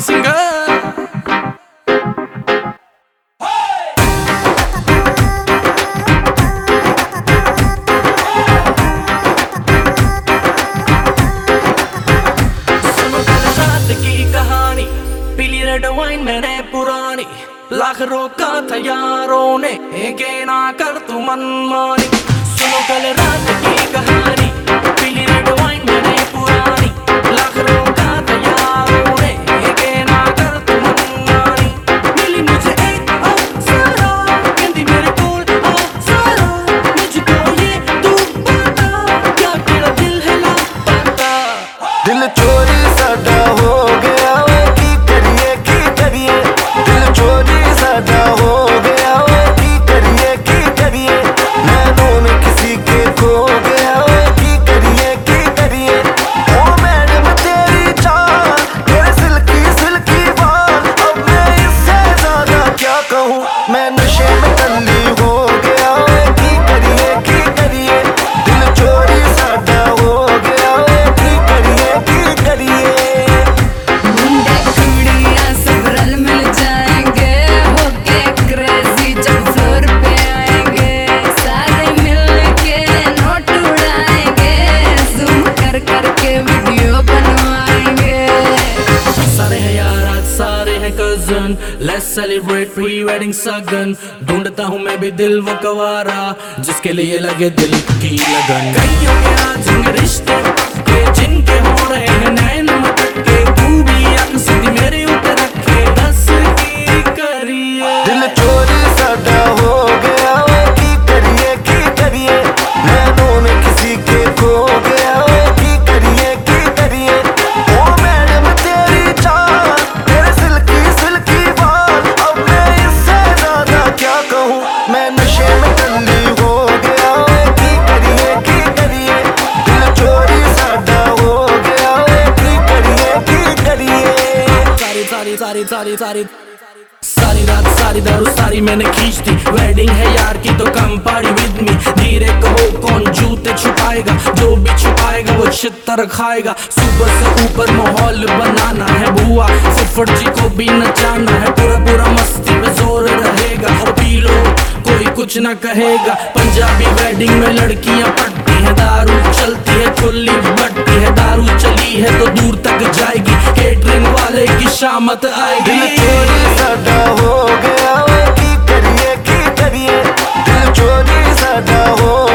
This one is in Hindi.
Party singer. पीली रेड वाइन मैंने पुरानी, लाख रोका था यारों ने, एक ना कर तू मनमानी। सुनो कल रात की कहानी, पीली रेड वाइन मैंने पुरानी, लाख रोका था यारों ने, एक ना कर तू मनमानी। मिली मुझे एक अप्सरा, कहती मेरे कोल अप्सरा, मुझको ये तू बता, क्या तेरा दिल है लापता। दिल चोरी साडा हो गया, दिल चोरी साडा हो गया, की करिए नैनों में किसी के खो गया, की करिए ओ मैडम तेरी चाल, तेरे सिल्की सिल्की बाल, अब मैं इससे ज्यादा क्या कहूँ, मैं नशे में टल्ली हो गया, की करिए दिल चोरी साडा हो गया, की करिए Let's celebrate pre-wedding सगन। ढूंढता हूँ मैं भी दिल वो कवारा, जिसके लिए लगे दिल की लगन। कईयों के आज रिश्ते के, जिनके हो रहे हैं नैन मटके, तू भी आंख सीधी मेरे ऊपर रखे, दस की करिए। दिल चोरी साडा हो गया, की करिए नैनों में किसी के खो गया, की करिए ओ मैडम तेरी चाल, तेरे सिल्की बाल, अब मैं इससे ज्यादा क्या कहूँ, मैं नशे में टल्ली हो गया, की करिए दिल चोरी साडा हो गया, की करिए सारी रात सारी दारू सारी मैंने खींच दी, वेडिंग है यार की तो कम पार्टी विद मी। धीरे कहो कौन जूते छुपाएगा, जो भी छुपाएगा वो छितर खाएगा। सुबह से ऊपर माहौल बनाना है बुआ, फुफड़ जी को भी नचाना है, पूरा मस्ती में जोर रहेगा, और पी लो कोई कुछ ना कहेगा। पंजाबी वेडिंग में लड़कियां पटती है, दारू चलती है खुली बटती है, दारू चली है तो दूर तक जाएगी, केटरिंग वाले की शामत आएगी। दिल चोरी साडा हो गया, की करिए दिल चोरी साडा हो